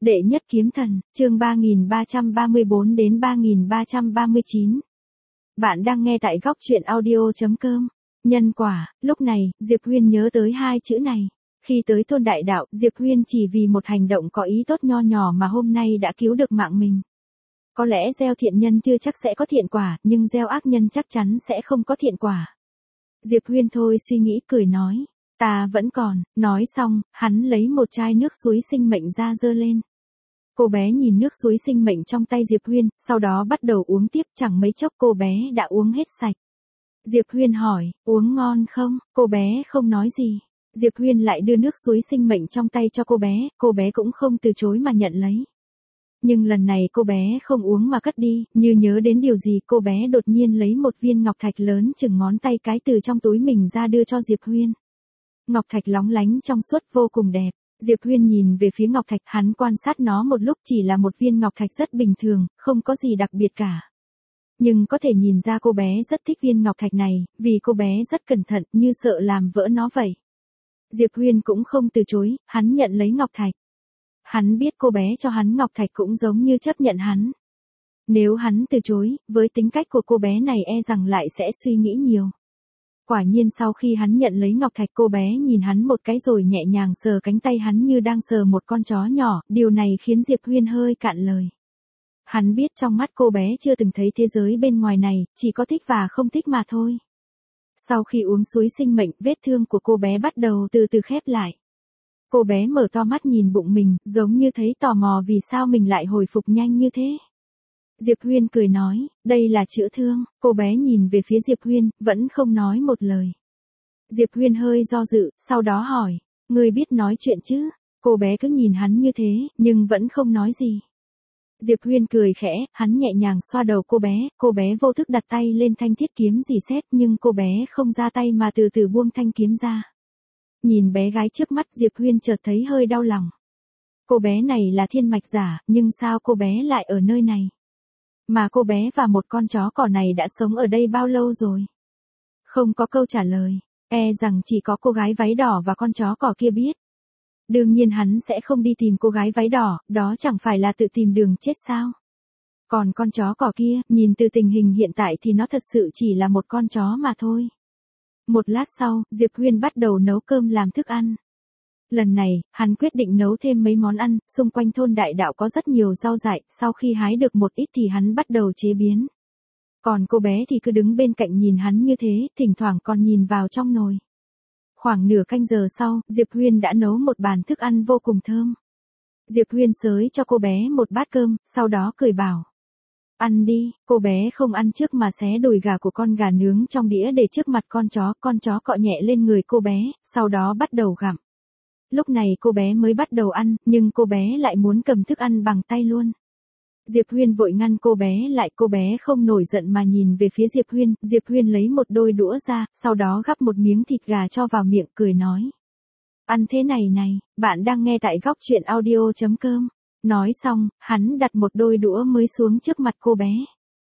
Đệ nhất kiếm thần, chương 3334 đến 3339. Bạn đang nghe tại góc truyện audio.com. Nhân quả, lúc này, Diệp Huyên nhớ tới hai chữ này. Khi tới thôn đại đạo, Diệp Huyên chỉ vì một hành động có ý tốt nho nhỏ mà hôm nay đã cứu được mạng mình. Có lẽ gieo thiện nhân chưa chắc sẽ có thiện quả, nhưng gieo ác nhân chắc chắn sẽ không có thiện quả. Diệp Huyên thôi suy nghĩ cười nói, ta vẫn còn, nói xong, hắn lấy một chai nước suối sinh mệnh ra dơ lên. Cô bé nhìn nước suối sinh mệnh trong tay Diệp Huyên, sau đó bắt đầu uống tiếp, chẳng mấy chốc cô bé đã uống hết sạch. Diệp Huyên hỏi, uống ngon không? Cô bé không nói gì. Diệp Huyên lại đưa nước suối sinh mệnh trong tay cho cô bé cũng không từ chối mà nhận lấy. Nhưng lần này cô bé không uống mà cất đi, như nhớ đến điều gì cô bé đột nhiên lấy một viên ngọc thạch lớn chừng ngón tay cái từ trong túi mình ra đưa cho Diệp Huyên. Ngọc thạch lóng lánh trong suốt vô cùng đẹp. Diệp Huyên nhìn về phía ngọc thạch, hắn quan sát nó một lúc, chỉ là một viên ngọc thạch rất bình thường, không có gì đặc biệt cả. Nhưng có thể nhìn ra cô bé rất thích viên ngọc thạch này, vì cô bé rất cẩn thận, như sợ làm vỡ nó vậy. Diệp Huyên cũng không từ chối, hắn nhận lấy ngọc thạch. Hắn biết cô bé cho hắn ngọc thạch cũng giống như chấp nhận hắn. Nếu hắn từ chối, với tính cách của cô bé này e rằng lại sẽ suy nghĩ nhiều. Quả nhiên sau khi hắn nhận lấy ngọc thạch, cô bé nhìn hắn một cái rồi nhẹ nhàng sờ cánh tay hắn như đang sờ một con chó nhỏ, điều này khiến Diệp Huyên hơi cạn lời. Hắn biết trong mắt cô bé chưa từng thấy thế giới bên ngoài này, chỉ có thích và không thích mà thôi. Sau khi uống suối sinh mệnh, vết thương của cô bé bắt đầu từ từ khép lại. Cô bé mở to mắt nhìn bụng mình, giống như thấy tò mò vì sao mình lại hồi phục nhanh như thế. Diệp Huyên cười nói, đây là chữa thương. Cô bé nhìn về phía Diệp Huyên, vẫn không nói một lời. Diệp Huyên hơi do dự, sau đó hỏi, ngươi biết nói chuyện chứ? Cô bé cứ nhìn hắn như thế, nhưng vẫn không nói gì. Diệp Huyên cười khẽ, hắn nhẹ nhàng xoa đầu cô bé vô thức đặt tay lên thanh thiết kiếm rỉ sét, nhưng cô bé không ra tay mà từ từ buông thanh kiếm ra. Nhìn bé gái trước mắt, Diệp Huyên chợt thấy hơi đau lòng. Cô bé này là thiên mạch giả, nhưng sao cô bé lại ở nơi này? Mà cô bé và một con chó cỏ này đã sống ở đây bao lâu rồi? Không có câu trả lời, e rằng chỉ có cô gái váy đỏ và con chó cỏ kia biết. Đương nhiên hắn sẽ không đi tìm cô gái váy đỏ, đó chẳng phải là tự tìm đường chết sao? Còn con chó cỏ kia, nhìn từ tình hình hiện tại thì nó thật sự chỉ là một con chó mà thôi. Một lát sau, Diệp Huyên bắt đầu nấu cơm làm thức ăn. Lần này, hắn quyết định nấu thêm mấy món ăn, xung quanh thôn đại đạo có rất nhiều rau dại, sau khi hái được một ít thì hắn bắt đầu chế biến. Còn cô bé thì cứ đứng bên cạnh nhìn hắn như thế, thỉnh thoảng còn nhìn vào trong nồi. Khoảng nửa canh giờ sau, Diệp Huyên đã nấu một bàn thức ăn vô cùng thơm. Diệp Huyên xới cho cô bé một bát cơm, sau đó cười bảo. Ăn đi, cô bé không ăn trước mà xé đùi gà của con gà nướng trong đĩa để trước mặt con chó cọ nhẹ lên người cô bé, sau đó bắt đầu gặm. Lúc này cô bé mới bắt đầu ăn, nhưng cô bé lại muốn cầm thức ăn bằng tay luôn. Diệp Huyên vội ngăn cô bé lại, cô bé không nổi giận mà nhìn về phía Diệp Huyên lấy một đôi đũa ra, sau đó gắp một miếng thịt gà cho vào miệng, cười nói. Ăn thế này này, bạn đang nghe tại góc truyện audio.com. Nói xong, hắn đặt một đôi đũa mới xuống trước mặt cô bé.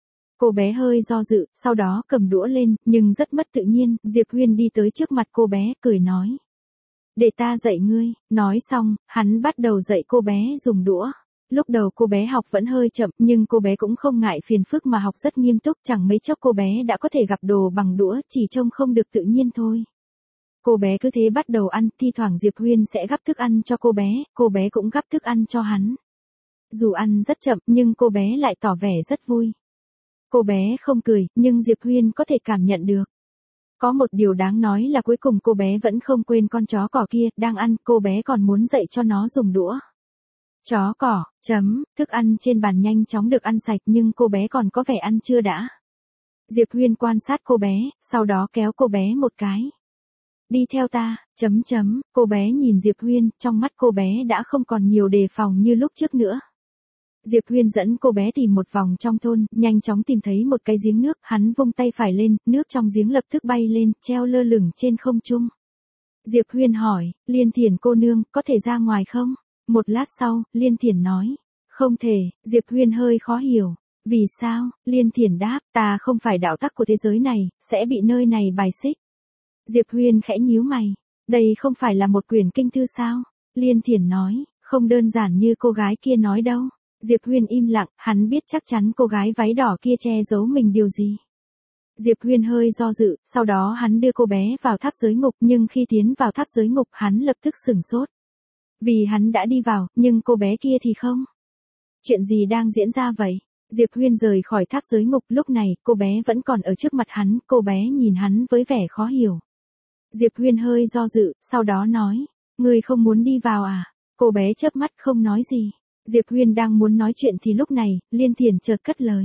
Cô bé hơi do dự, sau đó cầm đũa lên, nhưng rất mất tự nhiên, Diệp Huyên đi tới trước mặt cô bé, cười nói. Để ta dạy ngươi, nói xong, hắn bắt đầu dạy cô bé dùng đũa. Lúc đầu cô bé học vẫn hơi chậm, nhưng cô bé cũng không ngại phiền phức mà học rất nghiêm túc, chẳng mấy chốc cô bé đã có thể gắp đồ bằng đũa, chỉ trông không được tự nhiên thôi. Cô bé cứ thế bắt đầu ăn, thi thoảng Diệp Huyên sẽ gắp thức ăn cho cô bé cũng gắp thức ăn cho hắn. Dù ăn rất chậm, nhưng cô bé lại tỏ vẻ rất vui. Cô bé không cười, nhưng Diệp Huyên có thể cảm nhận được. Có một điều đáng nói là cuối cùng cô bé vẫn không quên con chó cỏ kia, đang ăn, cô bé còn muốn dạy cho nó dùng đũa. Chó cỏ, thức ăn trên bàn nhanh chóng được ăn sạch nhưng cô bé còn có vẻ ăn chưa đã. Diệp Huyên quan sát cô bé, sau đó kéo cô bé một cái. Đi theo ta, cô bé nhìn Diệp Huyên, trong mắt cô bé đã không còn nhiều đề phòng như lúc trước nữa. Diệp Huyên dẫn cô bé tìm một vòng trong thôn, nhanh chóng tìm thấy một cái giếng nước, hắn vung tay phải lên, nước trong giếng lập tức bay lên, treo lơ lửng trên không trung. Diệp Huyên hỏi, Liên Thiển cô nương, có thể ra ngoài không? Một lát sau, Liên Thiển nói, không thể. Diệp Huyên hơi khó hiểu. Vì sao? Liên Thiển đáp, ta không phải đạo tắc của thế giới này, sẽ bị nơi này bài xích. Diệp Huyên khẽ nhíu mày, đây không phải là một quyển kinh thư sao? Liên Thiển nói, không đơn giản như cô gái kia nói đâu. Diệp Huyên im lặng, hắn biết chắc chắn cô gái váy đỏ kia che giấu mình điều gì. Diệp Huyên hơi do dự, sau đó hắn đưa cô bé vào tháp giới ngục, nhưng khi tiến vào tháp giới ngục hắn lập tức sửng sốt. Vì hắn đã đi vào, nhưng cô bé kia thì không. Chuyện gì đang diễn ra vậy? Diệp Huyên rời khỏi tháp giới ngục, lúc này, cô bé vẫn còn ở trước mặt hắn, cô bé nhìn hắn với vẻ khó hiểu. Diệp Huyên hơi do dự, sau đó nói, ngươi không muốn đi vào à? Cô bé chớp mắt không nói gì. Diệp Huyên đang muốn nói chuyện thì lúc này, Liên Thiển chợt cất lời.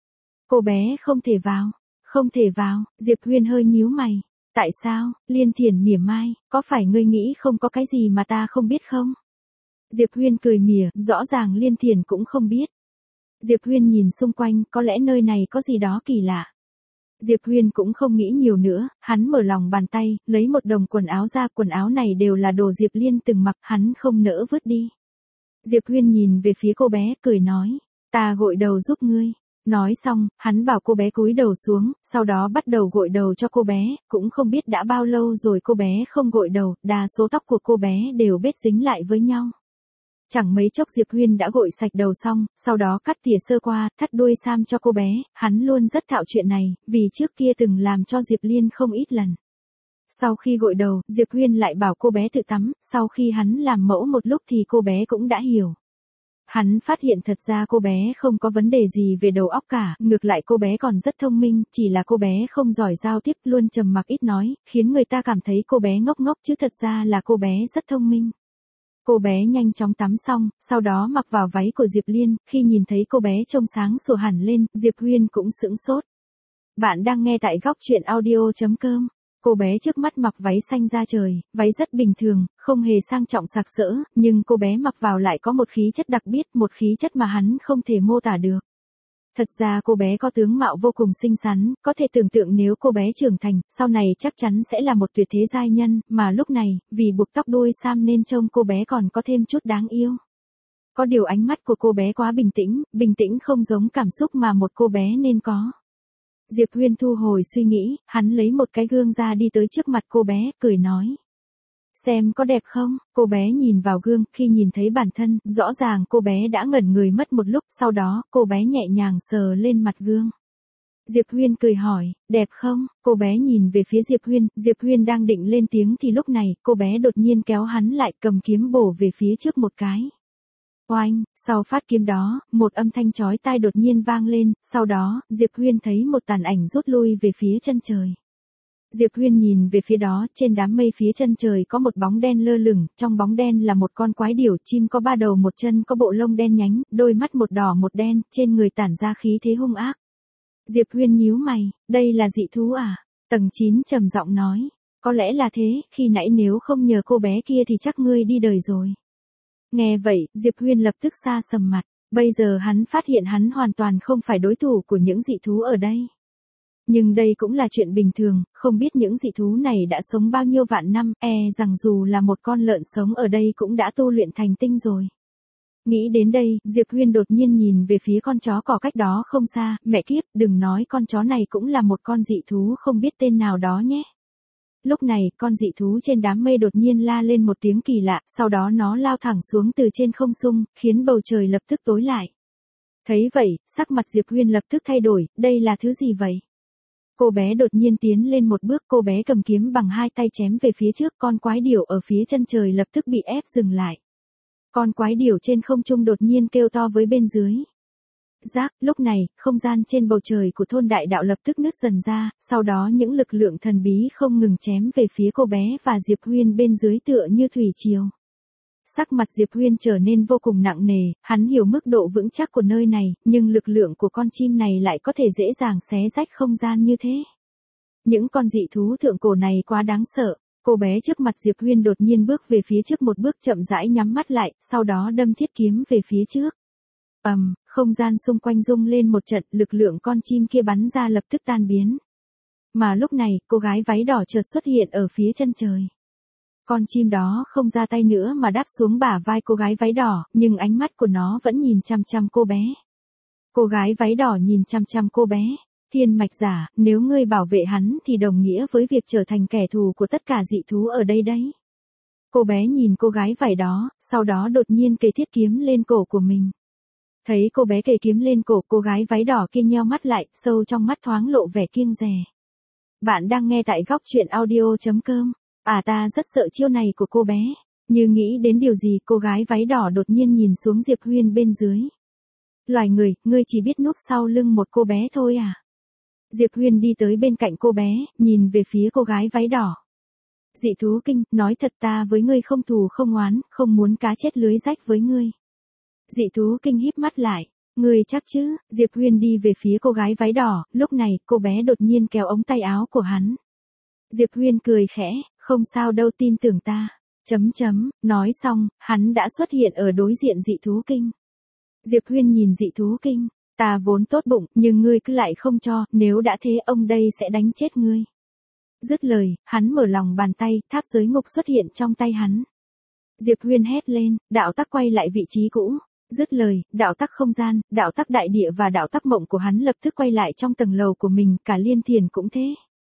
Cô bé không thể vào. Không thể vào, Diệp Huyên hơi nhíu mày. Tại sao? Liên Thiển mỉa mai, có phải ngươi nghĩ không có cái gì mà ta không biết không? Diệp Huyên cười mỉa, rõ ràng Liên Thiển cũng không biết. Diệp Huyên nhìn xung quanh, có lẽ nơi này có gì đó kỳ lạ. Diệp Huyên cũng không nghĩ nhiều nữa, hắn mở lòng bàn tay, lấy một đống quần áo ra, quần áo này đều là đồ Diệp Liên từng mặc, hắn không nỡ vứt đi. Diệp Huyên nhìn về phía cô bé, cười nói, ta gội đầu giúp ngươi. Nói xong, hắn bảo cô bé cúi đầu xuống, sau đó bắt đầu gội đầu cho cô bé, cũng không biết đã bao lâu rồi cô bé không gội đầu, đa số tóc của cô bé đều bết dính lại với nhau. Chẳng mấy chốc Diệp Huyên đã gội sạch đầu xong, sau đó cắt tỉa sơ qua, thắt đuôi sam cho cô bé, hắn luôn rất thạo chuyện này, vì trước kia từng làm cho Diệp Liên không ít lần. Sau khi gội đầu, Diệp Huyên lại bảo cô bé tự tắm, sau khi hắn làm mẫu một lúc thì cô bé cũng đã hiểu. Hắn phát hiện thật ra cô bé không có vấn đề gì về đầu óc cả, ngược lại cô bé còn rất thông minh, chỉ là cô bé không giỏi giao tiếp, luôn trầm mặc ít nói, khiến người ta cảm thấy cô bé ngốc ngốc chứ thật ra là cô bé rất thông minh. Cô bé nhanh chóng tắm xong, sau đó mặc vào váy của Diệp Liên, khi nhìn thấy cô bé trông sáng sủa hẳn lên, Diệp Huyên cũng sững sốt. Bạn đang nghe tại góc truyện audio.com. Cô bé trước mắt mặc váy xanh da trời, váy rất bình thường, không hề sang trọng sặc sỡ, nhưng cô bé mặc vào lại có một khí chất đặc biệt, một khí chất mà hắn không thể mô tả được. Thật ra cô bé có tướng mạo vô cùng xinh xắn, có thể tưởng tượng nếu cô bé trưởng thành, sau này chắc chắn sẽ là một tuyệt thế giai nhân, mà lúc này, vì buộc tóc đuôi sam nên trông cô bé còn có thêm chút đáng yêu. Có điều ánh mắt của cô bé quá bình tĩnh không giống cảm xúc mà một cô bé nên có. Diệp Huyên thu hồi suy nghĩ, hắn lấy một cái gương ra đi tới trước mặt cô bé, cười nói. Xem có đẹp không? Cô bé nhìn vào gương, khi nhìn thấy bản thân, rõ ràng cô bé đã ngẩn người mất một lúc, sau đó, cô bé nhẹ nhàng sờ lên mặt gương. Diệp Huyên cười hỏi, đẹp không? Cô bé nhìn về phía Diệp Huyên đang định lên tiếng thì lúc này, cô bé đột nhiên kéo hắn lại, cầm kiếm bổ về phía trước một cái. Oanh, sau phát kiếm đó, một âm thanh chói tai đột nhiên vang lên, sau đó, Diệp Huyên thấy một tàn ảnh rút lui về phía chân trời. Diệp Huyên nhìn về phía đó, trên đám mây phía chân trời có một bóng đen lơ lửng, trong bóng đen là một con quái điểu, chim có 3 đầu 1 chân, có bộ lông đen nhánh, đôi mắt một đỏ một đen, trên người tản ra khí thế hung ác. Diệp Huyên nhíu mày, đây là dị thú à? Tầng 9 trầm giọng nói, có lẽ là thế, khi nãy nếu không nhờ cô bé kia thì chắc ngươi đi đời rồi. Nghe vậy, Diệp Huyên lập tức xa sầm mặt, bây giờ hắn phát hiện hắn hoàn toàn không phải đối thủ của những dị thú ở đây. Nhưng đây cũng là chuyện bình thường, không biết những dị thú này đã sống bao nhiêu vạn năm, rằng dù là một con lợn sống ở đây cũng đã tu luyện thành tinh rồi. Nghĩ đến đây, Diệp Huyên đột nhiên nhìn về phía con chó cỏ cách đó không xa, mẹ kiếp, đừng nói con chó này cũng là một con dị thú không biết tên nào đó nhé. Lúc này, con dị thú trên đám mây đột nhiên la lên một tiếng kỳ lạ, sau đó nó lao thẳng xuống từ trên không trung, khiến bầu trời lập tức tối lại. Thấy vậy, sắc mặt Diệp Huyên lập tức thay đổi, đây là thứ gì vậy? Cô bé đột nhiên tiến lên một bước, cô bé cầm kiếm bằng 2 tay chém về phía trước, con quái điểu ở phía chân trời lập tức bị ép dừng lại. Con quái điểu trên không trung đột nhiên kêu to với bên dưới. Rác, lúc này, không gian trên bầu trời của thôn đại đạo lập tức nứt dần ra, sau đó những lực lượng thần bí không ngừng chém về phía cô bé và Diệp Huyên bên dưới tựa như thủy triều. Sắc mặt Diệp Huyên trở nên vô cùng nặng nề, hắn hiểu mức độ vững chắc của nơi này, nhưng lực lượng của con chim này lại có thể dễ dàng xé rách không gian như thế. Những con dị thú thượng cổ này quá đáng sợ. Cô bé trước mặt Diệp Huyên đột nhiên bước về phía trước một bước, chậm rãi nhắm mắt lại, sau đó đâm thiết kiếm về phía trước. Không gian xung quanh rung lên một trận, lực lượng con chim kia bắn ra lập tức tan biến. Mà lúc này, cô gái váy đỏ chợt xuất hiện ở phía chân trời. Con chim đó không ra tay nữa mà đáp xuống bả vai cô gái váy đỏ, nhưng ánh mắt của nó vẫn nhìn chăm chăm cô bé. Cô gái váy đỏ nhìn chăm chăm cô bé. Thiên mạch giả, nếu ngươi bảo vệ hắn thì đồng nghĩa với việc trở thành kẻ thù của tất cả dị thú ở đây đấy. Cô bé nhìn cô gái vải đó, sau đó đột nhiên kề thiết kiếm lên cổ của mình. Thấy cô bé kề kiếm lên cổ, cô gái váy đỏ kia nheo mắt lại, sâu trong mắt thoáng lộ vẻ kiêng dè. Bạn đang nghe tại góc truyện audio.com. Ta rất sợ chiêu này của cô bé. Như nghĩ đến điều gì, cô gái váy đỏ đột nhiên nhìn xuống Diệp Huyên bên dưới. Loài người, ngươi chỉ biết núp sau lưng một cô bé thôi à? Diệp Huyên đi tới bên cạnh cô bé, nhìn về phía cô gái váy đỏ. Dị thú kinh, nói thật ta với ngươi không thù không oán, không muốn cá chết lưới rách với ngươi. Dị thú kinh híp mắt lại. Ngươi chắc chứ? Diệp Huyên đi về phía cô gái váy đỏ, lúc này cô bé đột nhiên kéo ống tay áo của hắn. Diệp Huyên cười khẽ, không sao đâu, tin tưởng ta. Nói xong, hắn đã xuất hiện ở đối diện dị thú kinh. Diệp Huyên nhìn dị thú kinh, ta vốn tốt bụng, nhưng ngươi cứ lại không cho, nếu đã thế ông đây sẽ đánh chết ngươi. Dứt lời, hắn mở lòng bàn tay, tháp giới ngục xuất hiện trong tay hắn. Diệp Huyên hét lên, đạo tắc quay lại vị trí cũ. Dứt lời, đạo tắc không gian, đạo tắc đại địa và đạo tắc mộng của hắn lập tức quay lại trong tầng lầu của mình, cả liên thiền cũng thế.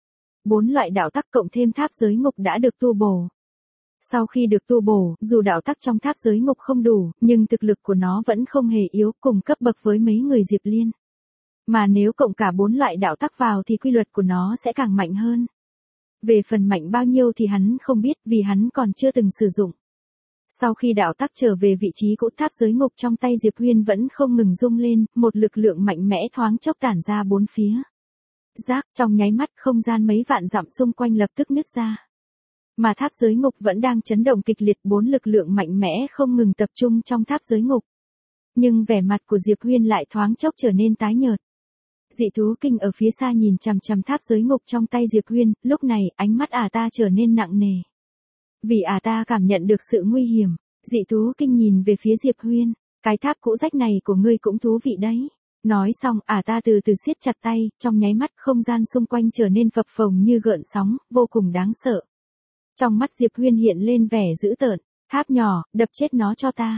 4 loại đạo tắc cộng thêm tháp giới ngục đã được tu bổ. Sau khi được tu bổ, dù đạo tắc trong tháp giới ngục không đủ, nhưng thực lực của nó vẫn không hề yếu, cùng cấp bậc với mấy người Diệp Liên. Mà nếu cộng cả 4 loại đạo tắc vào thì quy luật của nó sẽ càng mạnh hơn. Về phần mạnh bao nhiêu thì hắn không biết, vì hắn còn chưa từng sử dụng. Sau khi đạo tắc trở về vị trí cũ, tháp giới ngục trong tay Diệp Huyên vẫn không ngừng rung lên, một lực lượng mạnh mẽ thoáng chốc tản ra bốn phía. Rác, trong nháy mắt không gian mấy vạn dặm xung quanh lập tức nứt ra. Mà tháp giới ngục vẫn đang chấn động kịch liệt, 4 lực lượng mạnh mẽ không ngừng tập trung trong tháp giới ngục. Nhưng vẻ mặt của Diệp Huyên lại thoáng chốc trở nên tái nhợt. Dị thú kinh ở phía xa nhìn chằm chằm tháp giới ngục trong tay Diệp Huyên, lúc này ánh mắt ta trở nên nặng nề. Vì ta cảm nhận được sự nguy hiểm, dị thú kinh nhìn về phía Diệp Huyên, cái tháp cũ rách này của ngươi cũng thú vị đấy. Nói xong, ta từ từ siết chặt tay, trong nháy mắt không gian xung quanh trở nên phập phồng như gợn sóng, vô cùng đáng sợ. Trong mắt Diệp Huyên hiện lên vẻ dữ tợn, tháp nhỏ, đập chết nó cho ta.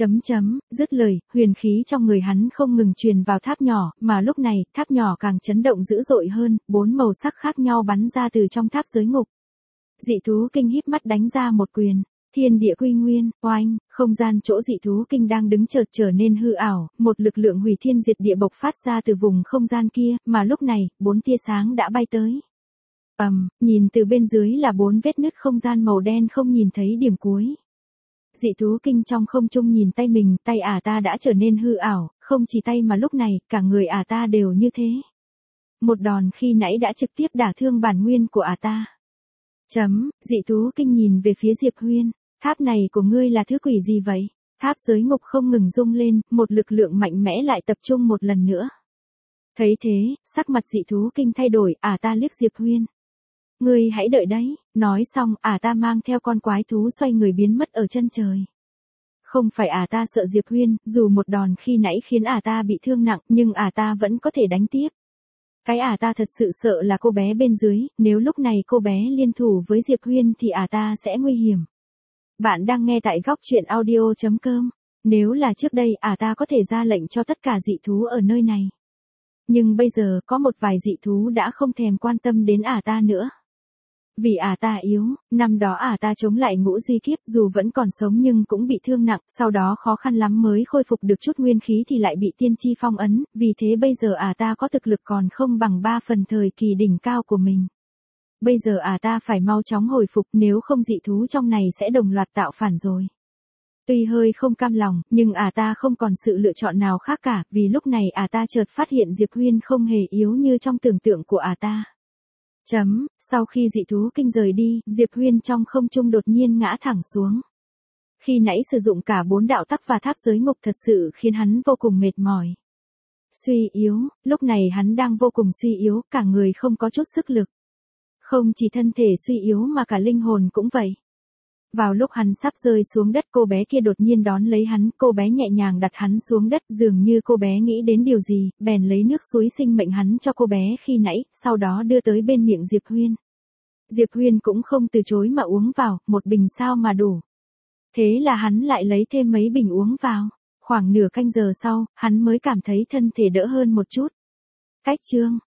Dứt lời, huyền khí trong người hắn không ngừng truyền vào tháp nhỏ, mà lúc này, tháp nhỏ càng chấn động dữ dội hơn, 4 màu sắc khác nhau bắn ra từ trong tháp giới ngục. Dị thú kinh híp mắt đánh ra một quyền, thiên địa quy nguyên, oanh, không gian chỗ dị thú kinh đang đứng chợt trở nên hư ảo, một lực lượng hủy thiên diệt địa bộc phát ra từ vùng không gian kia, mà lúc này, 4 tia sáng đã bay tới. Nhìn từ bên dưới là 4 vết nứt không gian màu đen không nhìn thấy điểm cuối. Dị thú kinh trong không trung nhìn tay mình, tay ta đã trở nên hư ảo, không chỉ tay mà lúc này, cả người ta đều như thế. Một đòn khi nãy đã trực tiếp đả thương bản nguyên của ta. Dị thú kinh nhìn về phía Diệp Huyên, tháp này của ngươi là thứ quỷ gì vậy? Tháp giới ngục không ngừng rung lên, một lực lượng mạnh mẽ lại tập trung một lần nữa. Thấy thế, sắc mặt dị thú kinh thay đổi, ta liếc Diệp Huyên. Ngươi hãy đợi đấy, nói xong, ta mang theo con quái thú xoay người biến mất ở chân trời. Không phải ta sợ Diệp Huyên, dù một đòn khi nãy khiến ta bị thương nặng, nhưng ta vẫn có thể đánh tiếp. Cái ta thật sự sợ là cô bé bên dưới, nếu lúc này cô bé liên thủ với Diệp Huyên thì ta sẽ nguy hiểm. Bạn đang nghe tại góc truyện audio.com. Nếu là trước đây ta có thể ra lệnh cho tất cả dị thú ở nơi này. Nhưng bây giờ có một vài dị thú đã không thèm quan tâm đến ta nữa. Vì ta yếu, năm đó ta chống lại ngũ duy kiếp dù vẫn còn sống nhưng cũng bị thương nặng, sau đó khó khăn lắm mới khôi phục được chút nguyên khí thì lại bị tiên tri phong ấn, vì thế bây giờ ta có thực lực còn không bằng 3 phần thời kỳ đỉnh cao của mình. Bây giờ ta phải mau chóng hồi phục, nếu không dị thú trong này sẽ đồng loạt tạo phản rồi. Tuy hơi không cam lòng, nhưng ta không còn sự lựa chọn nào khác cả, vì lúc này ta chợt phát hiện Diệp Huyên không hề yếu như trong tưởng tượng của ta. Sau khi dị thú kinh rời đi, Diệp Huyên trong không trung đột nhiên ngã thẳng xuống. Khi nãy sử dụng cả 4 đạo tắc và tháp giới ngục thật sự khiến hắn vô cùng mệt mỏi. Suy yếu, lúc này hắn đang vô cùng suy yếu, cả người không có chút sức lực. Không chỉ thân thể suy yếu mà cả linh hồn cũng vậy. Vào lúc hắn sắp rơi xuống đất, cô bé kia đột nhiên đón lấy hắn, cô bé nhẹ nhàng đặt hắn xuống đất, dường như cô bé nghĩ đến điều gì, bèn lấy nước suối sinh mệnh hắn cho cô bé khi nãy, sau đó đưa tới bên miệng Diệp Huyên. Diệp Huyên cũng không từ chối mà uống vào, một bình sao mà đủ. Thế là hắn lại lấy thêm mấy bình uống vào, khoảng nửa canh giờ sau, hắn mới cảm thấy thân thể đỡ hơn một chút. Cách chương